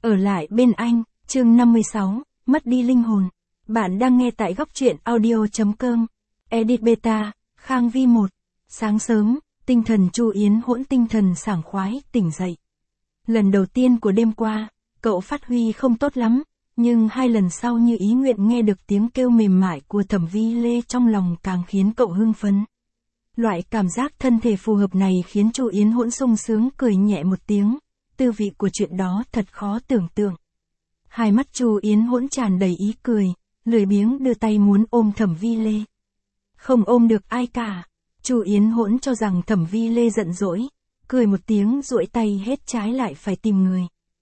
Ở lại bên anh, chương 56, mất đi linh hồn. Bạn đang nghe tại góc truyện audio.com. Edit Beta, Khang Vi 1. Sáng sớm, tinh thần Chu Yến Hỗn tinh thần sảng khoái, tỉnh dậy. Lần đầu tiên của đêm qua, cậu phát huy không tốt lắm, nhưng 2 lần sau như ý nguyện nghe được tiếng kêu mềm mại của Thẩm Vi Lê trong lòng càng khiến cậu hưng phấn. Loại cảm giác thân thể phù hợp này khiến Chu Yến Hỗn sung sướng cười nhẹ một tiếng, tư vị của chuyện đó thật khó tưởng tượng. Hai mắt Chu Yến Hỗn tràn đầy ý cười, lười biếng đưa tay muốn ôm Thẩm Vi Lê. Không ôm được ai cả. Chu Yến Hỗn cho rằng Thẩm Vi Lê giận dỗi, cười một tiếng duỗi tay hết trái lại phải tìm người.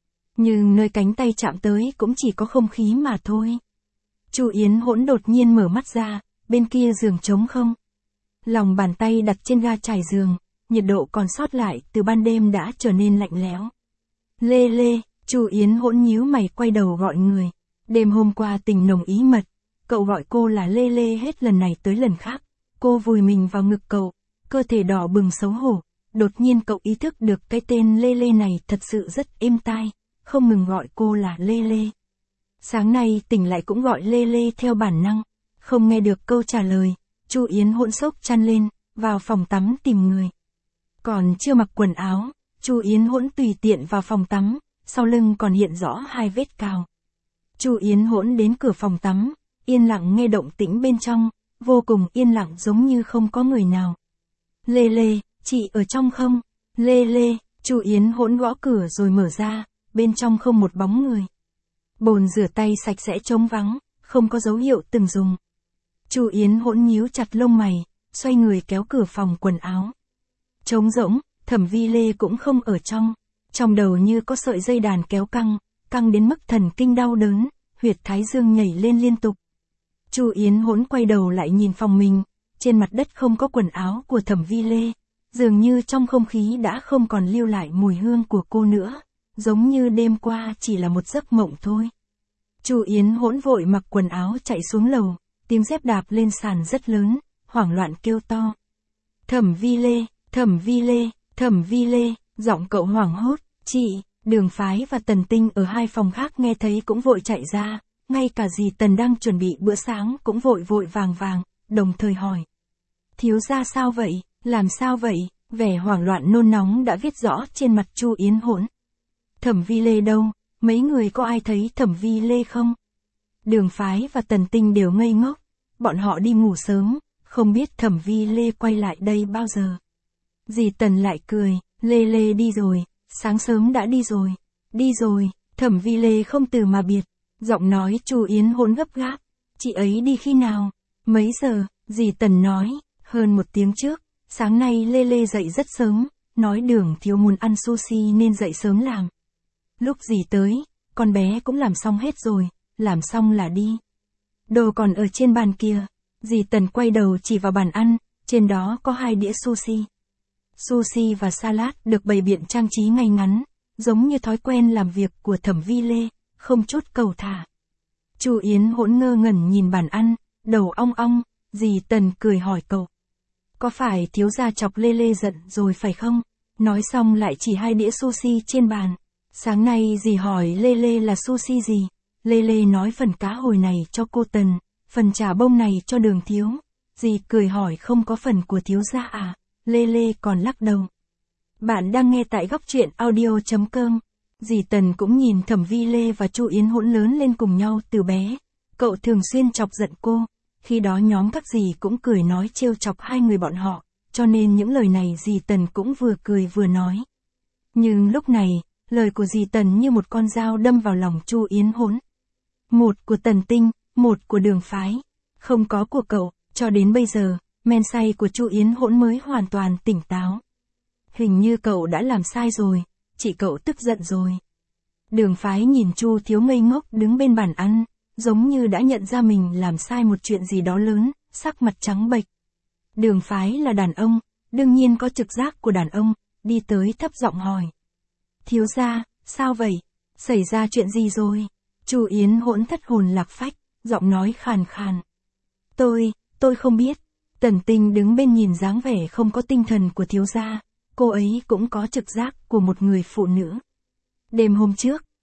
Nhưng nơi cánh tay chạm tới cũng chỉ có không khí mà thôi. Chu Yến Hỗn đột nhiên mở mắt ra, bên kia giường trống không. Lòng bàn tay đặt trên ga trải giường, nhiệt độ còn sót lại từ ban đêm đã trở nên lạnh lẽo. Lê Lê, Chu Yến Hỗn nhíu mày quay đầu gọi người. Đêm hôm qua tình nồng ý mật, cậu gọi cô là Lê Lê hết lần này tới lần khác. Cô vùi mình vào ngực cậu, cơ thể đỏ bừng xấu hổ. Đột nhiên cậu ý thức được cái tên Lê Lê này thật sự rất êm tai, không ngừng gọi cô là Lê Lê. Sáng nay tỉnh lại cũng gọi Lê Lê theo bản năng, không nghe được câu trả lời. Chu Yến Hỗn xốc chăn lên, vào phòng tắm tìm người. Còn chưa mặc quần áo, Chu Yến Hỗn tùy tiện vào phòng tắm, sau lưng còn hiện rõ 2 vết cào. Chu Yến Hỗn đến cửa phòng tắm, yên lặng nghe động tĩnh bên trong, vô cùng yên lặng giống như không có người nào. Lê Lê, chị ở trong không? Lê Lê, Chu Yến Hỗn gõ cửa rồi mở ra, bên trong không một bóng người. Bồn rửa tay sạch sẽ trống vắng, không có dấu hiệu từng dùng. Chu Yến Hỗn nhíu chặt lông mày, xoay người kéo cửa phòng quần áo. Trống rỗng, Thẩm Vi Lê cũng không ở trong. Trong đầu như có sợi dây đàn kéo căng, căng đến mức thần kinh đau đớn, huyệt thái dương nhảy lên liên tục. Chu Yến Hỗn quay đầu lại nhìn phòng mình, trên mặt đất không có quần áo của Thẩm Vi Lê, dường như trong không khí đã không còn lưu lại mùi hương của cô nữa, giống như đêm qua chỉ là một giấc mộng thôi. Chu Yến Hỗn vội mặc quần áo chạy xuống lầu, tiếng dép đạp lên sàn rất lớn, hoảng loạn kêu to. Thẩm Vi Lê, Thẩm Vi Lê, Thẩm Vi Lê, giọng cậu hoảng hốt, chị. Đường Phái và Tần Tinh ở 2 phòng khác nghe thấy cũng vội chạy ra, ngay cả dì Tần đang chuẩn bị bữa sáng cũng vội vội vàng vàng, đồng thời hỏi. Thiếu gia sao vậy, làm sao vậy, vẻ hoảng loạn nôn nóng đã viết rõ trên mặt Chu Yến Hỗn. Thẩm Vi Lê đâu, mấy người có ai thấy Thẩm Vi Lê không? Đường Phái và Tần Tinh đều ngây ngốc, bọn họ đi ngủ sớm, không biết Thẩm Vi Lê quay lại đây bao giờ. Dì Tần lại cười, Lê Lê đi rồi, sáng sớm đã đi rồi, Thẩm Vi Lê không từ mà biệt, giọng nói Chu Yến Hỗn gấp gáp, chị ấy đi khi nào, mấy giờ, dì Tần nói, hơn 1 tiếng trước, sáng nay Lê Lê dậy rất sớm, nói Đường thiếu muốn ăn sushi nên dậy sớm làm. Lúc dì tới, con bé cũng làm xong hết rồi, làm xong là đi. Đồ còn ở trên bàn kia, dì Tần quay đầu chỉ vào bàn ăn, trên đó có 2 đĩa sushi. Sushi và salad được bày biện trang trí ngay ngắn, giống như thói quen làm việc của Thẩm Vi Lê, không chút cầu thả. Chu Yến Hỗn ngơ ngẩn nhìn bàn ăn, đầu ong ong, dì Tần cười hỏi cậu. Có phải thiếu gia chọc Lê Lê giận rồi phải không? Nói xong lại chỉ 2 đĩa sushi trên bàn. Sáng nay dì hỏi Lê Lê là sushi gì? Lê Lê nói phần cá hồi này cho cô Tần, phần chả bông này cho Đường thiếu. Dì cười hỏi không có phần của thiếu gia à? Lê Lê còn lắc đầu. Bạn đang nghe tại góc truyện audio.com. Dì Tần cũng nhìn Thẩm Vi Lê và Chu Yến Hỗn lớn lên cùng nhau từ bé. Cậu thường xuyên chọc giận cô. Khi đó nhóm các dì cũng cười nói trêu chọc 2 người bọn họ, cho nên những lời này dì Tần cũng vừa cười vừa nói. Nhưng lúc này, lời của dì Tần như một con dao đâm vào lòng Chu Yến Hỗn. 1 của Tần Tinh, 1 của Đường Phái, không có của cậu, cho đến bây giờ, men say của Chu Yến Hỗn mới hoàn toàn tỉnh táo. Hình như cậu đã làm sai rồi, chị cậu tức giận rồi. Đường Phái nhìn Chu thiếu ngây ngốc đứng bên bàn ăn, giống như đã nhận ra mình làm sai một chuyện gì đó lớn, sắc mặt trắng bệch. Đường Phái là đàn ông, đương nhiên có trực giác của đàn ông, đi tới thấp giọng hỏi. Thiếu gia, sao vậy? Xảy ra chuyện gì rồi? Chu Yến Hỗn thất hồn lạc phách, giọng nói khàn khàn. Tôi không biết. Tần Tinh đứng bên nhìn dáng vẻ không có tinh thần của thiếu gia, cô ấy cũng có trực giác của một người phụ nữ. Đêm hôm trước,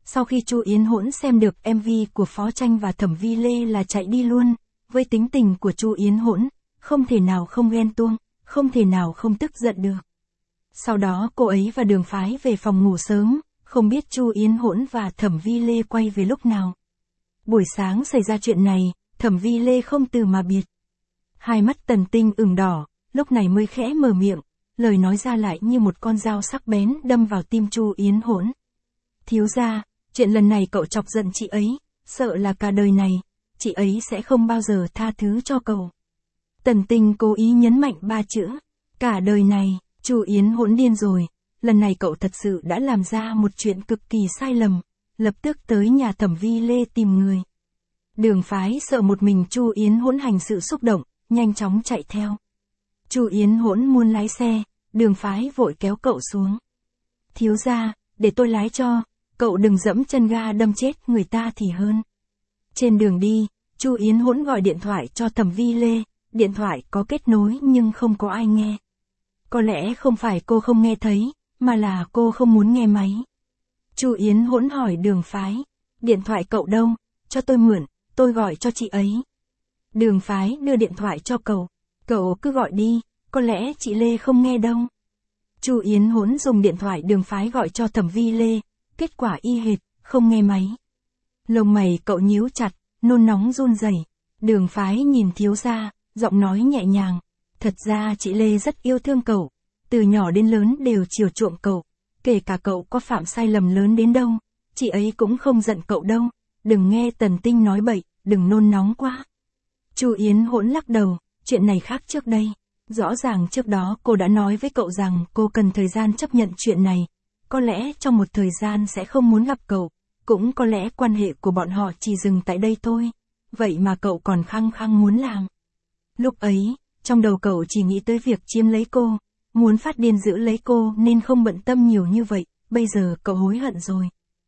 Sau khi Chu Yến Hỗn xem được MV của Phó Tranh và Thẩm Vi Lê là chạy đi luôn, với tính tình của Chu Yến Hỗn, không thể nào không ghen tuông, không thể nào không tức giận được. Sau đó cô ấy và Đường Phái về phòng ngủ sớm, không biết Chu Yến Hỗn và Thẩm Vi Lê quay về lúc nào. Buổi sáng xảy ra chuyện này, Thẩm Vi Lê không từ mà biệt. Hai mắt Tần Tinh ửng đỏ, lúc này mới khẽ mở miệng, lời nói ra lại như một con dao sắc bén đâm vào tim Chu Yến Hỗn. Thiếu gia, chuyện lần này cậu chọc giận chị ấy, sợ là cả đời này, chị ấy sẽ không bao giờ tha thứ cho cậu. Tần Tinh cố ý nhấn mạnh 3 chữ, cả đời này. Chu Yến Hỗn điên rồi, lần này cậu thật sự đã làm ra một chuyện cực kỳ sai lầm, lập tức tới nhà Thẩm Vi Lê tìm người. Đường Phái sợ một mình Chu Yến Hỗn hành sự xúc động, nhanh chóng chạy theo. Chu Yến Hỗn muốn lái xe, Đường Phái vội kéo cậu xuống. Thiếu gia, để tôi lái cho, cậu đừng dẫm chân ga đâm chết người ta thì hơn. Trên đường đi, Chu Yến Hỗn gọi điện thoại cho Thẩm Vi Lê, điện thoại có kết nối nhưng không có ai nghe. Có lẽ không phải cô không nghe thấy, mà là cô không muốn nghe máy. Chu Yến Hỗn hỏi Đường Phái, điện thoại cậu đâu, cho tôi mượn, tôi gọi cho chị ấy. Đường Phái đưa điện thoại cho cậu cứ gọi đi, có lẽ chị Lê không nghe đâu. Chu Yến Hỗn dùng điện thoại Đường Phái gọi cho Thẩm Vi Lê, kết quả y hệt, không nghe máy. Lông mày cậu nhíu chặt, nôn nóng run rẩy. Đường Phái nhìn thiếu gia, giọng nói nhẹ nhàng. Thật ra chị Lê rất yêu thương cậu, từ nhỏ đến lớn đều chiều chuộng cậu, kể cả cậu có phạm sai lầm lớn đến đâu, chị ấy cũng không giận cậu đâu, đừng nghe Tần Tinh nói bậy, đừng nôn nóng quá. Chu Yến Hỗn lắc đầu, chuyện này khác trước đây, rõ ràng trước đó cô đã nói với cậu rằng cô cần thời gian chấp nhận chuyện này, có lẽ trong một thời gian sẽ không muốn gặp cậu, cũng có lẽ quan hệ của bọn họ chỉ dừng tại đây thôi, vậy mà cậu còn khăng khăng muốn làm. Lúc ấy, trong đầu cậu chỉ nghĩ tới việc chiếm lấy cô, muốn phát điên giữ lấy cô nên không bận tâm nhiều như vậy, bây giờ cậu hối hận rồi.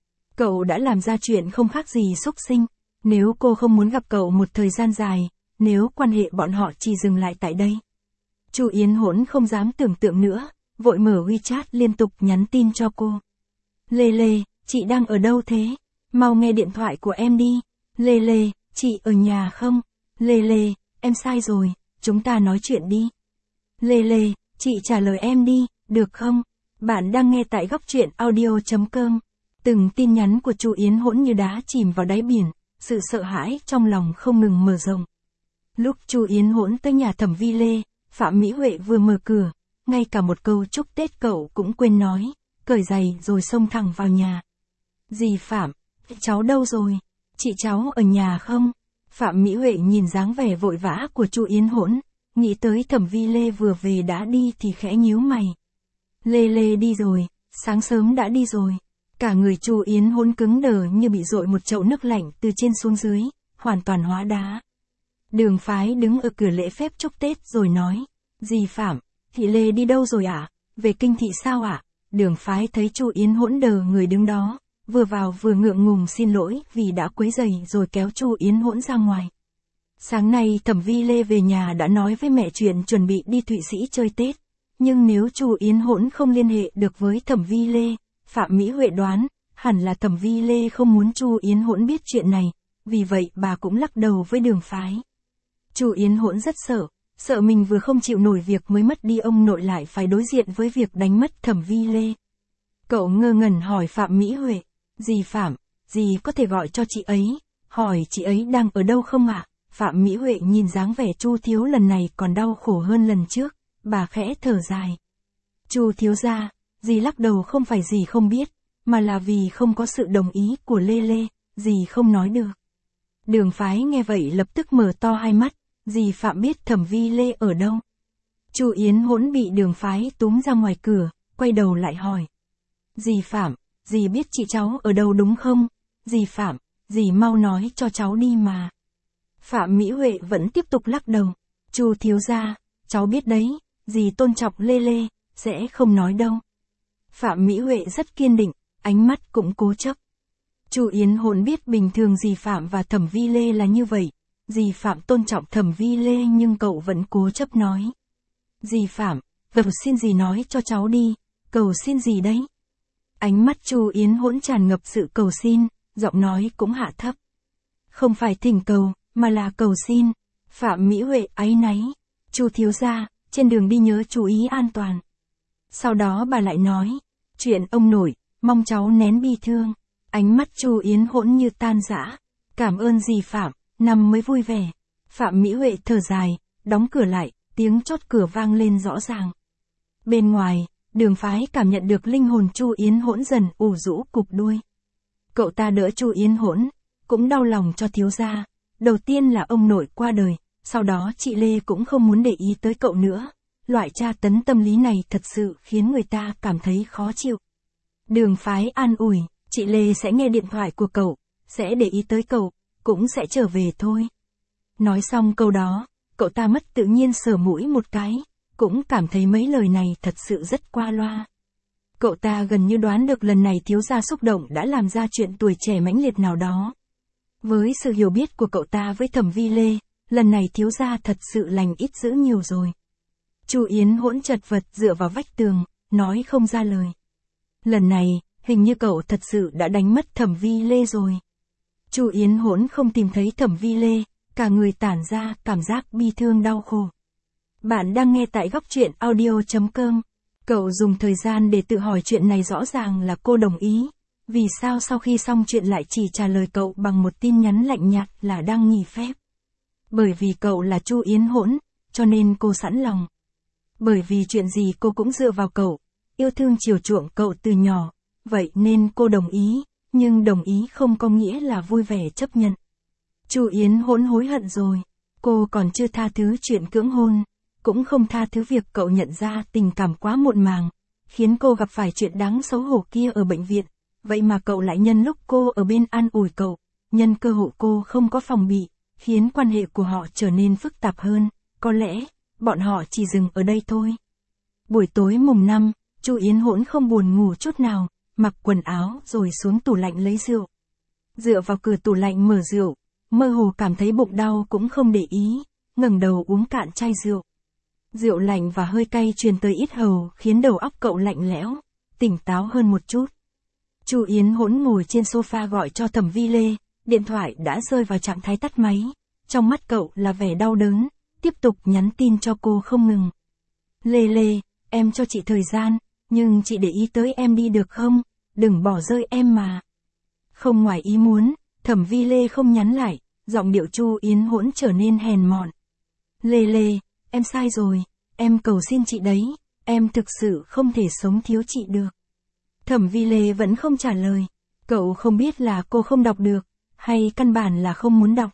Cậu đã làm ra chuyện không khác gì xúc sinh, nếu cô không muốn gặp cậu một thời gian dài, nếu quan hệ bọn họ chỉ dừng lại tại đây. Chu Yến Hỗn không dám tưởng tượng nữa, vội mở WeChat liên tục nhắn tin cho cô. Lê Lê, chị đang ở đâu thế? Mau nghe điện thoại của em đi. Lê Lê, chị ở nhà không? Lê Lê, em sai rồi, chúng ta nói chuyện đi. Lê Lê, chị trả lời em đi, được không? Bạn đang nghe tại góc truyện audio.com. Từng tin nhắn của Chu Yến Hỗn như đá chìm vào đáy biển, sự sợ hãi trong lòng không ngừng mở rộng. Lúc Chu Yến Hỗn tới nhà Thẩm Vi Lê, Phạm Mỹ Huệ vừa mở cửa, ngay cả một câu chúc Tết cậu cũng quên nói, cởi giày rồi xông thẳng vào nhà. Dì Phạm, cháu đâu rồi? Chị cháu ở nhà không? Phạm Mỹ Huệ nhìn dáng vẻ vội vã của Chu Yến Hỗn, nghĩ tới Thẩm Vi Lê vừa về đã đi thì khẽ nhíu mày. Lê Lê đi rồi, sáng sớm đã đi rồi. Cả người Chu Yến Hỗn cứng đờ như bị dội một chậu nước lạnh từ trên xuống dưới, hoàn toàn hóa đá. Đường Phái đứng ở cửa lễ phép chúc Tết rồi nói, dì Phạm, thị Lê đi đâu rồi ạ? Về kinh thị sao ạ? Đường Phái thấy Chu Yến Hỗn đờ người đứng đó, vừa vào vừa ngượng ngùng xin lỗi vì đã quấy rầy rồi kéo Chu Yến Hỗn ra ngoài. Sáng nay Thẩm Vi Lê về nhà đã nói với mẹ chuyện chuẩn bị đi Thụy Sĩ chơi Tết, nhưng nếu Chu Yến Hỗn không liên hệ được với Thẩm Vi Lê, Phạm Mỹ Huệ đoán, hẳn là Thẩm Vi Lê không muốn Chu Yến Hỗn biết chuyện này, vì vậy bà cũng lắc đầu với Đường Phái. Chu Yến Hỗn rất sợ mình vừa không chịu nổi việc mới mất đi ông nội lại phải đối diện với việc đánh mất Thẩm Vi Lê. Cậu ngơ ngẩn hỏi Phạm Mỹ Huệ, dì Phạm, dì có thể gọi cho chị ấy, hỏi chị ấy đang ở đâu không ạ? Phạm Mỹ Huệ nhìn dáng vẻ Chu thiếu lần này còn đau khổ hơn lần trước, bà khẽ thở dài. Chu thiếu gia, dì lắc đầu không phải dì không biết, mà là vì không có sự đồng ý của Lê Lê, dì không nói được. Đường Phái nghe vậy lập tức mở to hai mắt, dì Phạm biết Thẩm Vi Lê ở đâu. Chu Yến Hỗn bị Đường Phái túm ra ngoài cửa, quay đầu lại hỏi. Dì Phạm, dì biết chị cháu ở đâu đúng không? Dì Phạm, dì mau nói cho cháu đi mà. Phạm Mỹ Huệ vẫn tiếp tục lắc đầu. Chu thiếu gia, cháu biết đấy, dì tôn trọng Lê Lê, sẽ không nói đâu. Phạm Mỹ Huệ rất kiên định, ánh mắt cũng cố chấp. Chu Yến Hỗn biết bình thường dì Phạm và Thẩm Vi Lê là như vậy. Dì Phạm tôn trọng Thẩm Vi Lê nhưng cậu vẫn cố chấp nói. Dì Phạm, cầu xin dì nói cho cháu đi, cầu xin dì đấy. Ánh mắt Chu Yến Hỗn tràn ngập sự cầu xin, giọng nói cũng hạ thấp. Không phải thỉnh cầu, mà là cầu xin. Phạm Mỹ Huệ áy náy. Chu thiếu gia, trên đường đi nhớ chú ý an toàn. Sau đó bà lại nói, chuyện ông nội, mong cháu nén bi thương. Ánh mắt Chu Yến Hỗn như tan rã. Cảm ơn dì Phạm, năm mới vui vẻ. Phạm Mỹ Huệ thở dài, đóng cửa lại, tiếng chốt cửa vang lên rõ ràng. Bên ngoài, Đường Phái cảm nhận được linh hồn Chu Yến Hỗn dần ù rũ cụp đuôi. Cậu ta đỡ Chu Yến Hỗn, cũng đau lòng cho thiếu gia. Đầu tiên là ông nội qua đời, sau đó chị Lê cũng không muốn để ý tới cậu nữa. Loại tra tấn tâm lý này thật sự khiến người ta cảm thấy khó chịu. Đường Phái an ủi, chị Lê sẽ nghe điện thoại của cậu, sẽ để ý tới cậu, cũng sẽ trở về thôi. Nói xong câu đó, cậu ta mất tự nhiên sờ mũi một cái, cũng cảm thấy mấy lời này thật sự rất qua loa. Cậu ta gần như đoán được lần này thiếu gia xúc động đã làm ra chuyện tuổi trẻ mãnh liệt nào đó. Với sự hiểu biết của cậu ta với Thẩm Vi Lê, lần này thiếu gia thật sự lành ít dữ nhiều rồi. Chu Yến Hỗn chật vật dựa vào vách tường, nói không ra lời. Lần này, hình như cậu thật sự đã đánh mất Thẩm Vi Lê rồi. Chu Yến Hỗn không tìm thấy Thẩm Vi Lê, cả người tản ra cảm giác bi thương đau khổ. Bạn đang nghe tại góc truyện audio.com. Cậu dùng thời gian để tự hỏi chuyện này, rõ ràng là cô đồng ý. Vì sao sau khi xong chuyện lại chỉ trả lời cậu bằng một tin nhắn lạnh nhạt là đang nghỉ phép? Bởi vì cậu là Chu Yến Hỗn, cho nên cô sẵn lòng. Bởi vì chuyện gì cô cũng dựa vào cậu, yêu thương chiều chuộng cậu từ nhỏ, vậy nên cô đồng ý, nhưng đồng ý không có nghĩa là vui vẻ chấp nhận. Chu Yến Hỗn hối hận rồi, cô còn chưa tha thứ chuyện cưỡng hôn, cũng không tha thứ việc cậu nhận ra tình cảm quá muộn màng, khiến cô gặp phải chuyện đáng xấu hổ kia ở bệnh viện, vậy mà cậu lại nhân lúc cô ở bên an ủi cậu, nhân cơ hội cô không có phòng bị, khiến quan hệ của họ trở nên phức tạp hơn, có lẽ, bọn họ chỉ dừng ở đây thôi. Buổi tối mùng 5, Chu Yến Hỗn không buồn ngủ chút nào, mặc quần áo rồi xuống tủ lạnh lấy rượu. Dựa vào cửa tủ lạnh mở rượu, mơ hồ cảm thấy bụng đau cũng không để ý, ngẩng đầu uống cạn chai rượu. Rượu lạnh và hơi cay truyền tới yết hầu khiến đầu óc cậu lạnh lẽo, tỉnh táo hơn một chút. Chu Yến Hỗn ngồi trên sofa gọi cho Thẩm Vi Lê, điện thoại đã rơi vào trạng thái tắt máy, trong mắt cậu là vẻ đau đớn, tiếp tục nhắn tin cho cô không ngừng. Lê Lê, em cho chị thời gian, nhưng chị để ý tới em đi được không, đừng bỏ rơi em mà. Không ngoài ý muốn, Thẩm Vi Lê không nhắn lại, giọng điệu Chu Yến Hỗn trở nên hèn mọn. Lê Lê, em sai rồi, em cầu xin chị đấy, em thực sự không thể sống thiếu chị được. Thẩm Vi Lê vẫn không trả lời, cậu không biết là cô không đọc được, hay căn bản là không muốn đọc.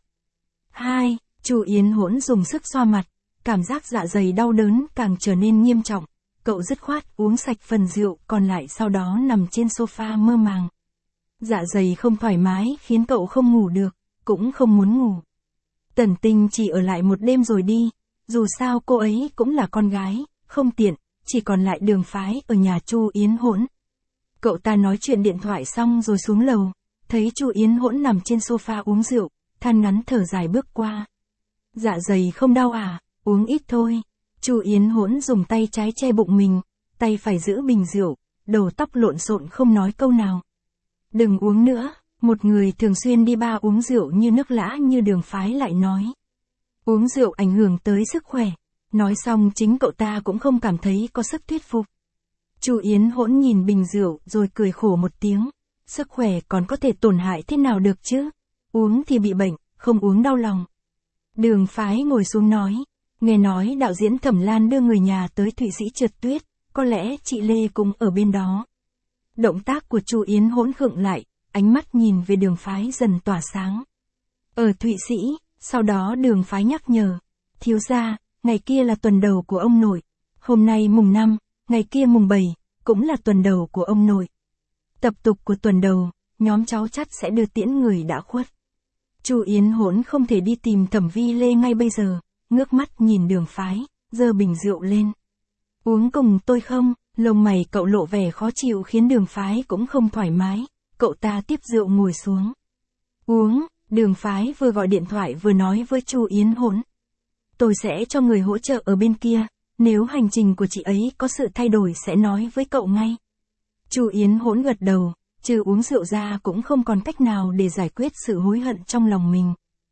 Chu Yến Hỗn dùng sức xoa mặt, cảm giác dạ dày đau đớn càng trở nên nghiêm trọng, cậu dứt khoát uống sạch phần rượu còn lại, sau đó nằm trên sofa mơ màng. Dạ dày không thoải mái khiến cậu không ngủ được, cũng không muốn ngủ. Tần Tinh chỉ ở lại một đêm rồi đi, dù sao cô ấy cũng là con gái, không tiện, chỉ còn lại Đường Phái ở nhà Chu Yến Hỗn. Cậu ta nói chuyện điện thoại xong rồi xuống lầu, thấy Chu Yến Hỗn nằm trên sofa uống rượu, than ngắn thở dài bước qua. Dạ dày không đau à, uống ít thôi. Chu Yến Hỗn dùng tay trái che bụng mình, tay phải giữ bình rượu, đầu tóc lộn xộn không nói câu nào. Đừng uống nữa, một người thường xuyên đi bar uống rượu như nước lã như Đường Phái lại nói. Uống rượu ảnh hưởng tới sức khỏe. Nói xong chính cậu ta cũng không cảm thấy có sức thuyết phục. Chu Yến Hỗn nhìn bình rượu rồi cười khổ một tiếng. Sức khỏe còn có thể tổn hại thế nào được chứ? Uống thì bị bệnh, không uống đau lòng. Đường Phái ngồi xuống nói. Nghe nói đạo diễn Thẩm Lan đưa người nhà tới Thụy Sĩ trượt tuyết, có lẽ chị Lê cũng ở bên đó. Động tác của Chu Yến Hỗn khựng lại, ánh mắt nhìn về Đường Phái dần tỏa sáng. Ở Thụy Sĩ, sau đó Đường Phái nhắc nhở. Thiếu gia, ngày kia là tuần đầu của ông nội. Hôm nay mùng 5, ngày kia mùng 7, cũng là tuần đầu của ông nội. Tập tục của tuần đầu, nhóm cháu chắt sẽ đưa tiễn người đã khuất. Chu Yến Hỗn không thể đi tìm Thẩm Vi Lê ngay bây giờ, ngước mắt nhìn Đường Phái, giơ bình rượu lên. Uống cùng tôi không? Lông mày cậu lộ vẻ khó chịu khiến Đường Phái cũng không thoải mái, cậu ta tiếp rượu ngồi xuống. Uống, Đường Phái vừa gọi điện thoại vừa nói với Chu Yến Hỗn. Tôi sẽ cho người hỗ trợ ở bên kia, nếu hành trình của chị ấy có sự thay đổi sẽ nói với cậu ngay. Chu Yến Hỗn gật đầu, trừ uống rượu ra cũng không còn cách nào để giải quyết sự hối hận trong lòng mình.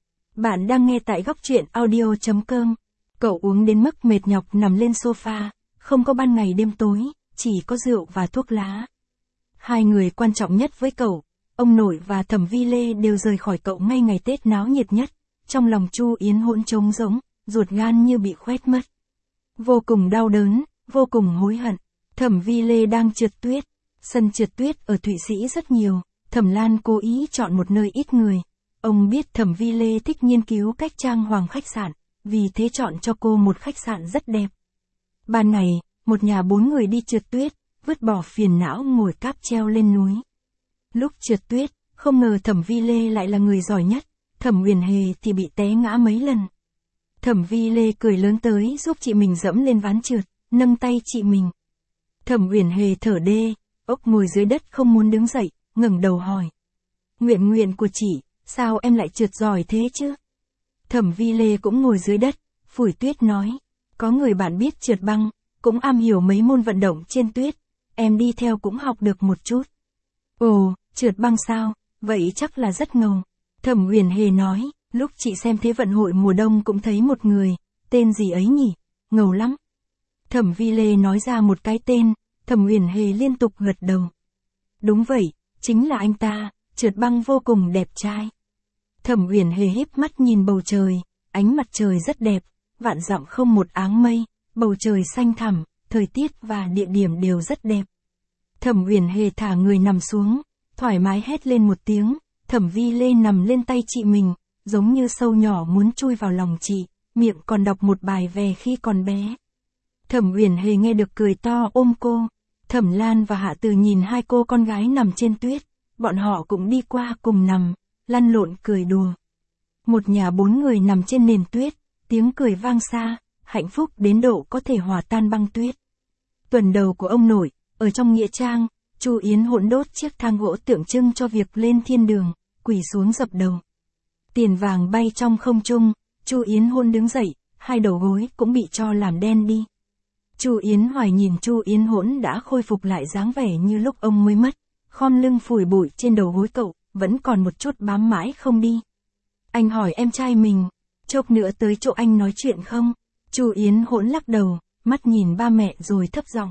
Bạn đang nghe tại góc truyện audio.com. Cậu uống đến mức mệt nhọc nằm lên sofa, không có ban ngày đêm tối, chỉ có rượu và thuốc lá. Hai người quan trọng nhất với cậu, ông nội và Thẩm Vi Lê đều rời khỏi cậu ngay ngày Tết náo nhiệt nhất. Trong lòng Chu Yến Hỗn trống rỗng, ruột gan như bị khoét mất. Vô cùng đau đớn, vô cùng hối hận. Thẩm Vi Lê đang trượt tuyết. Sân trượt tuyết ở Thụy Sĩ rất nhiều, Thẩm Lan cố ý chọn một nơi ít người. Ông biết Thẩm Vi Lê thích nghiên cứu cách trang hoàng khách sạn, vì thế chọn cho cô một khách sạn rất đẹp. Ban ngày, một nhà 4 người đi trượt tuyết, vứt bỏ phiền não ngồi cáp treo lên núi. Lúc trượt tuyết, không ngờ Thẩm Vi Lê lại là người giỏi nhất, Thẩm Uyển Hề thì bị té ngã mấy lần. Thẩm Vi Lê cười lớn tới giúp chị mình dẫm lên ván trượt, nâng tay chị mình. Thẩm Uyển Hề thở đê, ốc ngồi dưới đất không muốn đứng dậy, ngẩng đầu hỏi. Nguyện của chị, sao em lại trượt giỏi thế chứ? Thẩm Vi Lê cũng ngồi dưới đất, phủi tuyết nói. Có người bạn biết trượt băng, cũng am hiểu mấy môn vận động trên tuyết, em đi theo cũng học được một chút. Ồ, trượt băng sao, vậy chắc là rất ngầu. Thẩm Uyển Hề nói, lúc chị xem Thế vận hội mùa đông cũng thấy một người, tên gì ấy nhỉ, ngầu lắm. Thẩm Vi Lê nói ra một cái tên, Thẩm Uyển Hề liên tục gật đầu. Đúng vậy, chính là anh ta, trượt băng vô cùng đẹp trai. Thẩm Uyển Hề híp mắt nhìn bầu trời, ánh mặt trời rất đẹp, vạn dặm không một áng mây, bầu trời xanh thẳm, thời tiết và địa điểm đều rất đẹp. Thẩm Uyển Hề thả người nằm xuống, thoải mái hét lên một tiếng, Thẩm Vi Lê nằm lên tay chị mình, giống như sâu nhỏ muốn chui vào lòng chị, miệng còn đọc một bài về khi còn bé. Thẩm Uyển Hề nghe được cười to ôm cô. Thẩm Lan và Hạ Từ nhìn hai cô con gái nằm trên tuyết, bọn họ cũng đi qua cùng nằm, lăn lộn cười đùa. Một nhà 4 người nằm trên nền tuyết, tiếng cười vang xa, hạnh phúc đến độ có thể hòa tan băng tuyết. Tuần đầu của ông nội, ở trong nghĩa trang, Chu Yến Hỗn đốt chiếc thang gỗ tượng trưng cho việc lên thiên đường, quỳ xuống dập đầu. Tiền vàng bay trong không trung, Chu Yến Hỗn đứng dậy, hai đầu gối cũng bị cho làm đen đi. Chu Yến Hoài nhìn Chu Yến Hỗn đã khôi phục lại dáng vẻ như lúc ông mới mất, khom lưng phủi bụi trên đầu gối cậu, vẫn còn một chút bám mãi không đi. Anh hỏi em trai mình, chốc nữa tới chỗ anh nói chuyện không? Chu Yến Hỗn lắc đầu, mắt nhìn ba mẹ rồi thấp giọng.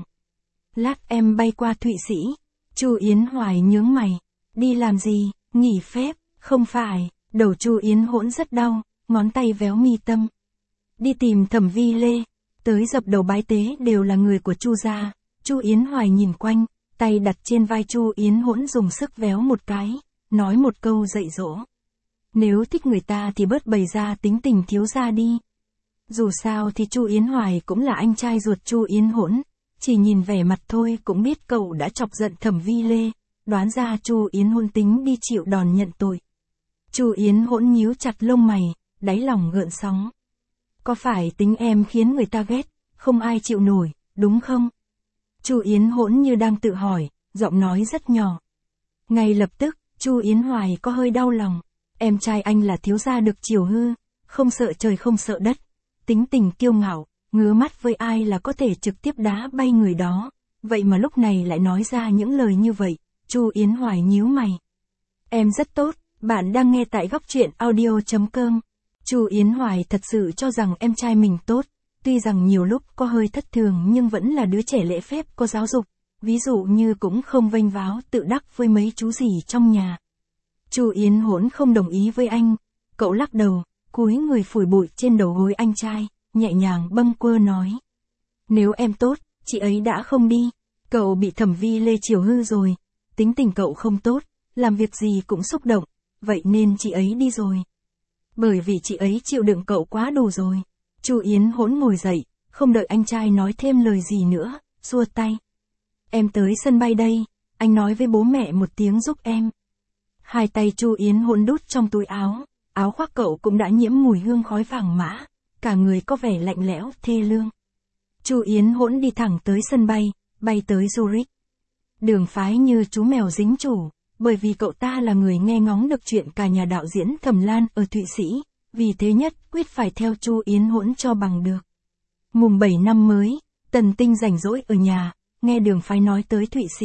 Lát em bay qua Thụy Sĩ. Chu Yến Hoài nhướng mày, đi làm gì, nghỉ phép, không phải, đầu Chu Yến Hỗn rất đau, ngón tay véo mi tâm. Đi tìm Thẩm Vi Lê. Tới dập đầu bái tế đều là người của Chu gia. Chu Yến Hoài nhìn quanh, tay đặt trên vai Chu Yến Hỗn dùng sức véo một cái, nói một câu dạy dỗ. Nếu thích người ta thì bớt bày ra tính tình thiếu gia đi. Dù sao thì Chu Yến Hoài cũng là anh trai ruột Chu Yến Hỗn, chỉ nhìn vẻ mặt thôi cũng biết cậu đã chọc giận Thẩm Vi Lê, đoán ra Chu Yến Hỗn tính đi chịu đòn nhận tội. Chu Yến Hỗn nhíu chặt lông mày, đáy lòng gợn sóng. Có phải tính em khiến người ta ghét, không ai chịu nổi, đúng không? Chu Yến Hỗn như đang tự hỏi, giọng nói rất nhỏ. Ngay lập tức, Chu Yến Hoài có hơi đau lòng. Em trai anh là thiếu gia được chiều hư, không sợ trời không sợ đất, tính tình kiêu ngạo, ngứa mắt với ai là có thể trực tiếp đá bay người đó. Vậy mà lúc này lại nói ra những lời như vậy, Chu Yến Hoài nhíu mày. Em rất tốt, bạn đang nghe tại góc truyện audio.com. Chu Yến Hoài thật sự cho rằng em trai mình tốt, tuy rằng nhiều lúc có hơi thất thường nhưng vẫn là đứa trẻ lễ phép có giáo dục, ví dụ như cũng không vênh váo tự đắc với mấy chú rể trong nhà. Chu Yến Hỗn không đồng ý với anh, cậu lắc đầu, cúi người phủi bụi trên đầu gối anh trai, nhẹ nhàng bâng quơ nói. Nếu em tốt, chị ấy đã không đi, cậu bị Thẩm Vi Lê chiều hư rồi, tính tình cậu không tốt, làm việc gì cũng xúc động, vậy nên chị ấy đi rồi. Bởi vì chị ấy chịu đựng cậu quá đủ rồi. Chu Yến Hỗn ngồi dậy, không đợi anh trai nói thêm lời gì nữa, xua tay. Em tới sân bay đây, anh nói với bố mẹ một tiếng giúp em. Hai tay Chu Yến Hỗn đút trong túi áo, áo khoác cậu cũng đã nhiễm mùi hương khói vàng mã, cả người có vẻ lạnh lẽo, thê lương. Chu Yến Hỗn đi thẳng tới sân bay, bay tới Zurich. Đường phái như chú mèo dính chủ, bởi vì cậu ta là người nghe ngóng được chuyện cả nhà đạo diễn Thẩm Lan ở Thụy Sĩ, vì thế nhất quyết phải theo Chu Yến Hỗn cho bằng được. Mùng 7 năm mới, Tần Tinh rảnh rỗi ở nhà, nghe Đường phái nói tới Thụy Sĩ,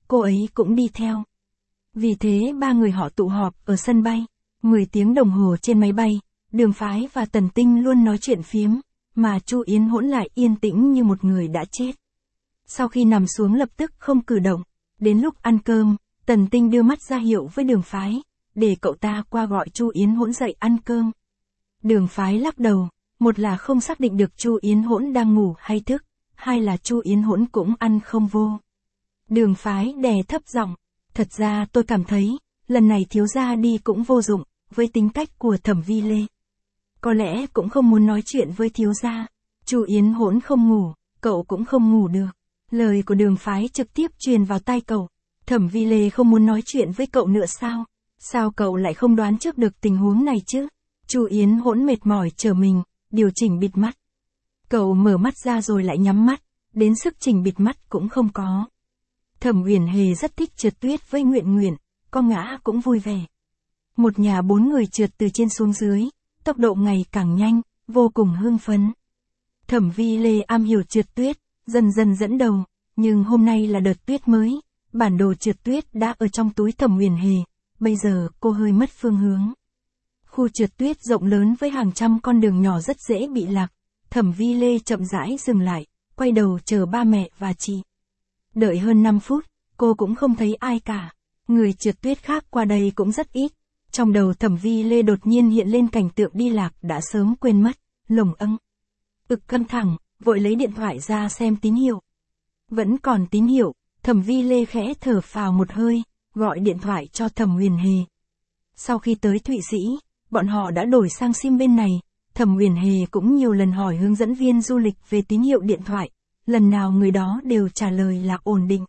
cô ấy cũng đi theo. Vì thế ba người họ tụ họp ở sân bay. 10 tiếng đồng hồ trên máy bay, Đường Phái và Tần Tinh luôn nói chuyện phiếm, mà Chu Yến Hỗn lại yên tĩnh như một người đã chết. Sau khi nằm xuống lập tức không cử động, đến lúc ăn cơm, Tần Tinh đưa mắt ra hiệu với Đường Phái, để cậu ta qua gọi Chu Yến Hỗn dậy ăn cơm. Đường Phái lắc đầu, một là không xác định được Chu Yến Hỗn đang ngủ hay thức, hai là Chu Yến Hỗn cũng ăn không vô. Đường Phái đè thấp giọng, thật ra tôi cảm thấy, lần này thiếu gia đi cũng vô dụng, với tính cách của Thẩm Vi Lê. Có lẽ cũng không muốn nói chuyện với thiếu gia. Chu Yến Hỗn không ngủ, cậu cũng không ngủ được. Lời của Đường Phái trực tiếp truyền vào tai cậu. Thẩm Vi Lê không muốn nói chuyện với cậu nữa sao? Sao cậu lại không đoán trước được tình huống này chứ? Chu Yến Hỗn mệt mỏi trở mình, điều chỉnh bịt mắt. Cậu mở mắt ra rồi lại nhắm mắt, đến sức chỉnh bịt mắt cũng không có. Thẩm Uyển Hề rất thích trượt tuyết với Nguyện Nguyện, có ngã cũng vui vẻ. Một nhà 4 người trượt từ trên xuống dưới, tốc độ ngày càng nhanh, vô cùng hưng phấn. Thẩm Vi Lê am hiểu trượt tuyết, dần dần dẫn đầu, nhưng hôm nay là đợt tuyết mới, bản đồ trượt tuyết đã ở trong túi Thẩm Uyển Hề, bây giờ cô hơi mất phương hướng. Khu trượt tuyết rộng lớn với hàng trăm con đường nhỏ rất dễ bị lạc, Thẩm Vi Lê chậm rãi dừng lại, quay đầu chờ ba mẹ và chị. Đợi hơn 5 phút, cô cũng không thấy ai cả. Người trượt tuyết khác qua đây cũng rất ít. Trong đầu Thẩm Vi Lê đột nhiên hiện lên cảnh tượng đi lạc đã sớm quên mất, lồng âng. Ực căng thẳng, vội lấy điện thoại ra xem tín hiệu. Vẫn còn tín hiệu, Thẩm Vi Lê khẽ thở phào một hơi, gọi điện thoại cho Thẩm Uyển Hề. Sau khi tới Thụy Sĩ, bọn họ đã đổi sang sim bên này, Thẩm Uyển Hề cũng nhiều lần hỏi hướng dẫn viên du lịch về tín hiệu điện thoại, lần nào người đó đều trả lời là ổn định.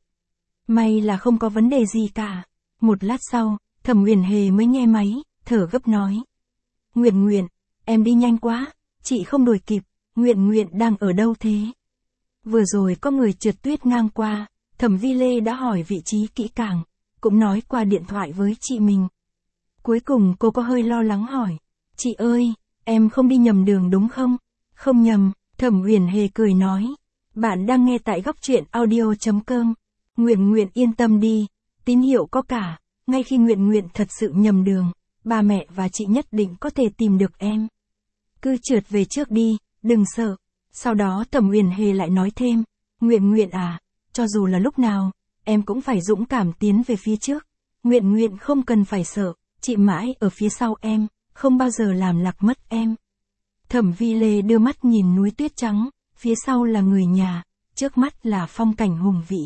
May là không có vấn đề gì cả. Một lát sau, Thẩm Uyển Hề mới nghe máy, thở gấp nói. Nguyện Nguyện, em đi nhanh quá, chị không đuổi kịp, Nguyện Nguyện đang ở đâu thế? Vừa rồi có người trượt tuyết ngang qua, Thẩm Vi Lê đã hỏi vị trí kỹ càng, cũng nói qua điện thoại với chị mình. Cuối cùng cô có hơi lo lắng hỏi, chị ơi, em không đi nhầm đường đúng không? Không nhầm, Thẩm Uyển Hề cười nói. Bạn đang nghe tại góc truyện audio.com. Nguyện Nguyện yên tâm đi, tín hiệu có cả, ngay khi Nguyện Nguyện thật sự nhầm đường, ba mẹ và chị nhất định có thể tìm được em. Cứ trượt về trước đi, đừng sợ. Sau đó Thẩm Uyển Hề lại nói thêm, Nguyện Nguyện à, cho dù là lúc nào, em cũng phải dũng cảm tiến về phía trước. Nguyện Nguyện không cần phải sợ, chị mãi ở phía sau em, không bao giờ làm lạc mất em. Thẩm Vi Lê đưa mắt nhìn núi tuyết trắng, phía sau là người nhà, trước mắt là phong cảnh hùng vĩ.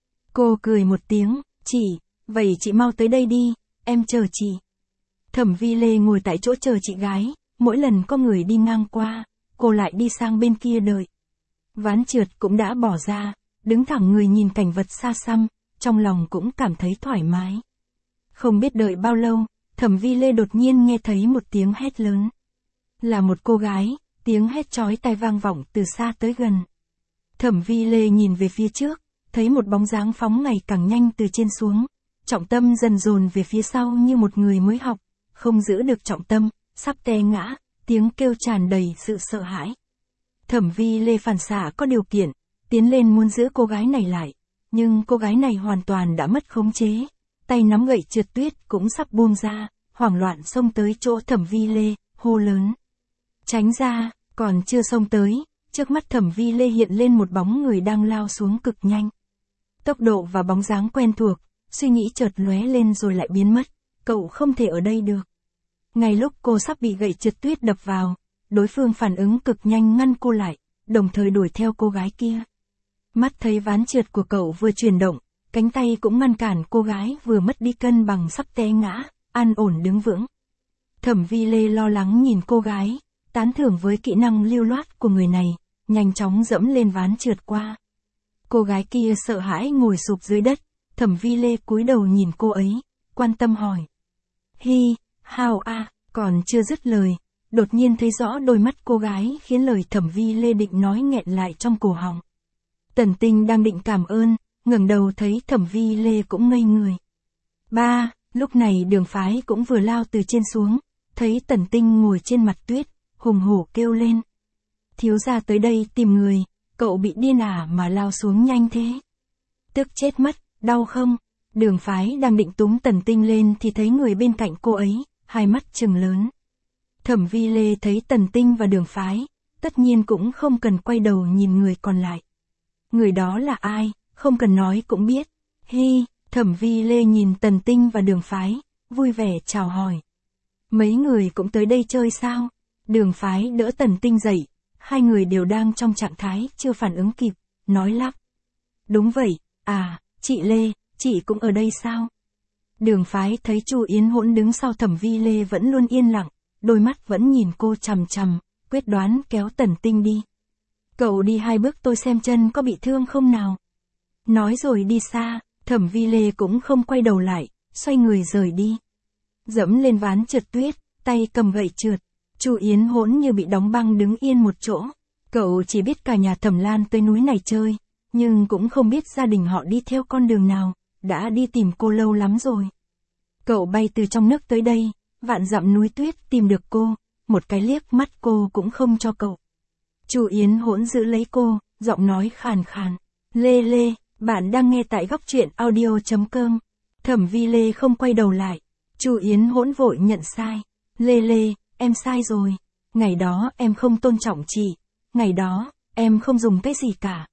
Cô cười một tiếng, chị, vậy chị mau tới đây đi, em chờ chị. Thẩm Vi Lê ngồi tại chỗ chờ chị gái, mỗi lần có người đi ngang qua, cô lại đi sang bên kia đợi. Ván trượt cũng đã bỏ ra, đứng thẳng người nhìn cảnh vật xa xăm, trong lòng cũng cảm thấy thoải mái. Không biết đợi bao lâu, Thẩm Vi Lê đột nhiên nghe thấy một tiếng hét lớn. Là một cô gái, tiếng hét chói tai vang vọng từ xa tới gần. Thẩm Vi Lê nhìn về phía trước, thấy một bóng dáng phóng ngày càng nhanh từ trên xuống, trọng tâm dần dồn về phía sau như một người mới học, không giữ được trọng tâm, sắp té ngã, tiếng kêu tràn đầy sự sợ hãi. Thẩm Vi Lê phản xạ có điều kiện, tiến lên muốn giữ cô gái này lại, nhưng cô gái này hoàn toàn đã mất khống chế, tay nắm gậy trượt tuyết cũng sắp buông ra, hoảng loạn xông tới chỗ Thẩm Vi Lê, hô lớn. Tránh ra, còn chưa xông tới, trước mắt Thẩm Vi Lê hiện lên một bóng người đang lao xuống cực nhanh. Tốc độ và bóng dáng quen thuộc, suy nghĩ chợt lóe lên rồi lại biến mất, cậu không thể ở đây được. Ngay lúc cô sắp bị gậy trượt tuyết đập vào, đối phương phản ứng cực nhanh ngăn cô lại, đồng thời đuổi theo cô gái kia. Mắt thấy ván trượt của cậu vừa chuyển động, cánh tay cũng ngăn cản cô gái vừa mất đi cân bằng sắp té ngã, an ổn đứng vững. Thẩm Vi Lê lo lắng nhìn cô gái, tán thưởng với kỹ năng lưu loát của người này, nhanh chóng dẫm lên ván trượt qua. Cô gái kia sợ hãi ngồi sụp dưới đất, Thẩm Vi Lê cúi đầu nhìn cô ấy, quan tâm hỏi. Hi, hào a, còn chưa dứt lời, đột nhiên thấy rõ đôi mắt cô gái khiến lời Thẩm Vi Lê định nói nghẹn lại trong cổ họng. Tần Tinh đang định cảm ơn, ngẩng đầu thấy Thẩm Vi Lê cũng ngây người. Ba, lúc này Đường Phái cũng vừa lao từ trên xuống, thấy Tần Tinh ngồi trên mặt tuyết, hùng hổ kêu lên. Thiếu gia tới đây tìm người, cậu bị điên à mà lao xuống nhanh thế. Tức chết mất, đau không? Đường Phái đang định túm Tần Tinh lên thì thấy người bên cạnh cô ấy, hai mắt trừng lớn. Thẩm Vi Lê thấy Tần Tinh và Đường Phái, tất nhiên cũng không cần quay đầu nhìn người còn lại. Người đó là ai, không cần nói cũng biết. Hi, Thẩm Vi Lê nhìn Tần Tinh và Đường Phái, vui vẻ chào hỏi. Mấy người cũng tới đây chơi sao? Đường Phái đỡ Tần Tinh dậy, hai người đều đang trong trạng thái chưa phản ứng kịp, nói lắp. Đúng vậy, à, chị Lê, chị cũng ở đây sao? Đường Phái thấy Chu Yến Hỗn đứng sau Thẩm Vi Lê vẫn luôn yên lặng, đôi mắt vẫn nhìn cô chằm chằm, quyết đoán kéo Tần Tinh đi. Cậu đi 2 bước tôi xem chân có bị thương không nào? Nói rồi đi xa, Thẩm Vi Lê cũng không quay đầu lại, xoay người rời đi. Dẫm lên ván trượt tuyết, tay cầm gậy trượt, Chu Yến Hỗn như bị đóng băng đứng yên một chỗ. Cậu chỉ biết cả nhà Thẩm Lan tới núi này chơi, nhưng cũng không biết gia đình họ đi theo con đường nào, đã đi tìm cô lâu lắm rồi. Cậu bay từ trong nước tới đây, vạn dặm núi tuyết tìm được cô, một cái liếc mắt cô cũng không cho cậu. Chu Yến Hỗn giữ lấy cô, giọng nói khàn khàn. Lê Lê, bạn đang nghe tại góc truyện audio.com. Thẩm Vi Lê không quay đầu lại. Chu Yến Hỗn vội nhận sai. Lê Lê, em sai rồi. Ngày đó em không tôn trọng chị. Ngày đó, em không dùng cái gì cả,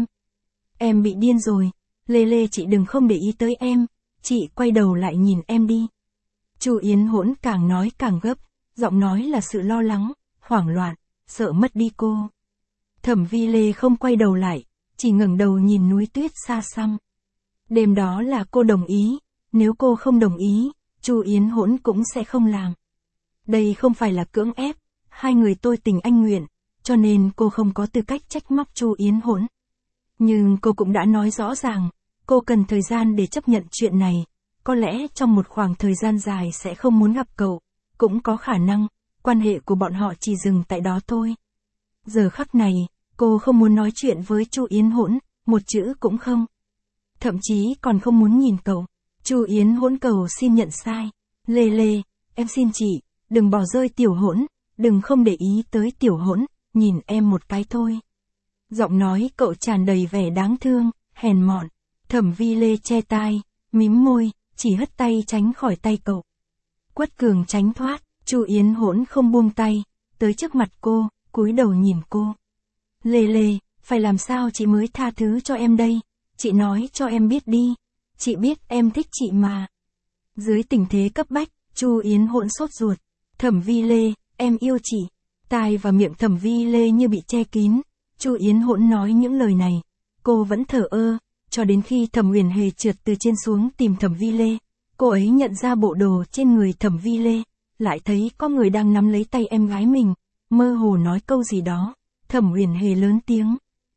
Em bị điên rồi. Lê Lê chị đừng không để ý tới em. Chị quay đầu lại nhìn em đi. Chu Yến Hỗn càng nói càng gấp, giọng nói là sự lo lắng, hoảng loạn, sợ mất đi cô. Thẩm Vi Lê không quay đầu lại, chỉ ngẩng đầu nhìn núi tuyết xa xăm. Đêm đó là cô đồng ý, nếu cô không đồng ý, Chu Yến Hỗn cũng sẽ không làm. Đây không phải là cưỡng ép, hai người tôi tình anh nguyện, cho nên cô không có tư cách trách móc Chu Yến Hỗn. Nhưng cô cũng đã nói rõ ràng, cô cần thời gian để chấp nhận chuyện này, có lẽ trong một khoảng thời gian dài sẽ không muốn gặp cậu, cũng có khả năng, quan hệ của bọn họ chỉ dừng tại đó thôi. Giờ khắc này, cô không muốn nói chuyện với Chu Yến Hỗn, một chữ cũng không. Thậm chí còn không muốn nhìn cậu. Chu Yến Hỗn cầu xin nhận sai. Lê Lê, em xin chị, đừng bỏ rơi Tiểu Hỗn, đừng không để ý tới Tiểu Hỗn, nhìn em một cái thôi. Giọng nói cậu tràn đầy vẻ đáng thương, hèn mọn. Thẩm Vi Lê che tai, mím môi, chỉ hất tay tránh khỏi tay cậu. Quất cường tránh thoát, Chu Yến Hỗn không buông tay, tới trước mặt cô, cúi đầu nhìn cô. Lê Lê, phải làm sao chị mới tha thứ cho em đây? Chị nói cho em biết đi. Chị biết em thích chị mà. Dưới tình thế cấp bách, Chu Yến Hỗn sốt ruột. Thẩm Vi Lê, em yêu chị. Tai và miệng Thẩm Vi Lê như bị che kín. Chu Yến Hỗn nói những lời này. Cô vẫn thờ ơ, cho đến khi Thẩm Uyển Hề trượt từ trên xuống tìm Thẩm Vi Lê. Cô ấy nhận ra bộ đồ trên người Thẩm Vi Lê, lại thấy có người đang nắm lấy tay em gái mình, mơ hồ nói câu gì đó. Thẩm Uyển Hề lớn tiếng.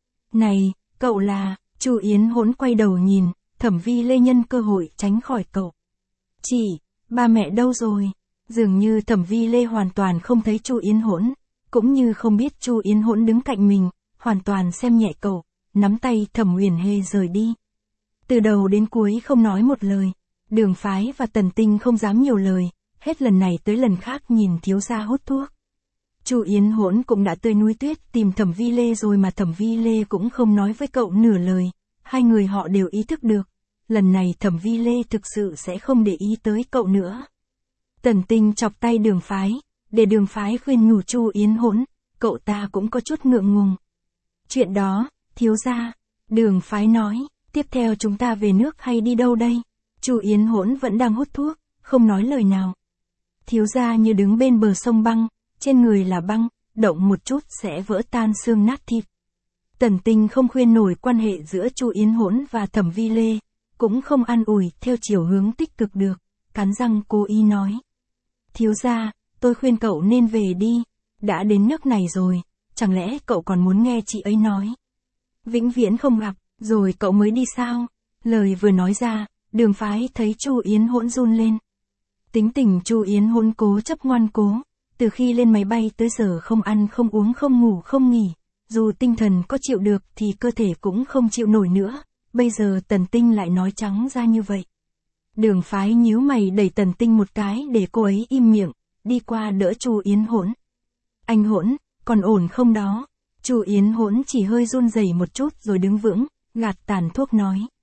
Này, cậu là... Chu Yến Hỗn quay đầu nhìn, Thẩm Vi Lê nhân cơ hội tránh khỏi cậu. Chị, ba mẹ đâu rồi? Dường như Thẩm Vi Lê hoàn toàn không thấy Chu Yến Hỗn, cũng như không biết Chu Yến Hỗn đứng cạnh mình, hoàn toàn xem nhẹ cậu, nắm tay Thẩm Uyển Hề rời đi. Từ đầu đến cuối không nói một lời, Đường Phái và Tần Tinh không dám nhiều lời, hết lần này tới lần khác nhìn thiếu gia hút thuốc. Chu Yến Hỗn cũng đã tới núi tuyết tìm Thẩm Vi Lê rồi mà Thẩm Vi Lê cũng không nói với cậu nửa lời, hai người họ đều ý thức được, lần này Thẩm Vi Lê thực sự sẽ không để ý tới cậu nữa. Tần Tinh chọc tay Đường Phái, để Đường Phái khuyên nhủ Chu Yến Hỗn, cậu ta cũng có chút ngượng ngùng. Chuyện đó, thiếu gia, Đường Phái nói, tiếp theo chúng ta về nước hay đi đâu đây? Chu Yến Hỗn vẫn đang hút thuốc, không nói lời nào. Thiếu gia như đứng bên bờ sông băng, trên người là băng, động một chút sẽ vỡ tan xương nát thịt. Tần Tinh không khuyên nổi quan hệ giữa Chu Yến Hỗn và Thẩm Vi Lê, cũng không an ủi theo chiều hướng tích cực được, cắn răng cố ý nói. Thiếu gia, tôi khuyên cậu nên về đi, đã đến nước này rồi, chẳng lẽ cậu còn muốn nghe chị ấy nói. Vĩnh viễn không gặp, rồi cậu mới đi sao? Lời vừa nói ra, Đường Phái thấy Chu Yến Hỗn run lên. Tính tình Chu Yến Hỗn cố chấp ngoan cố, từ khi lên máy bay tới giờ không ăn không uống không ngủ không nghỉ, dù tinh thần có chịu được thì cơ thể cũng không chịu nổi nữa, bây giờ Tần Tinh lại nói trắng ra như vậy. Đường Phái nhíu mày đẩy Tần Tinh một cái để cô ấy im miệng, đi qua đỡ Chu Yến Hỗn. Anh Hỗn, còn ổn không đó? Chu Yến Hỗn chỉ hơi run rẩy một chút rồi đứng vững, gạt tàn thuốc nói.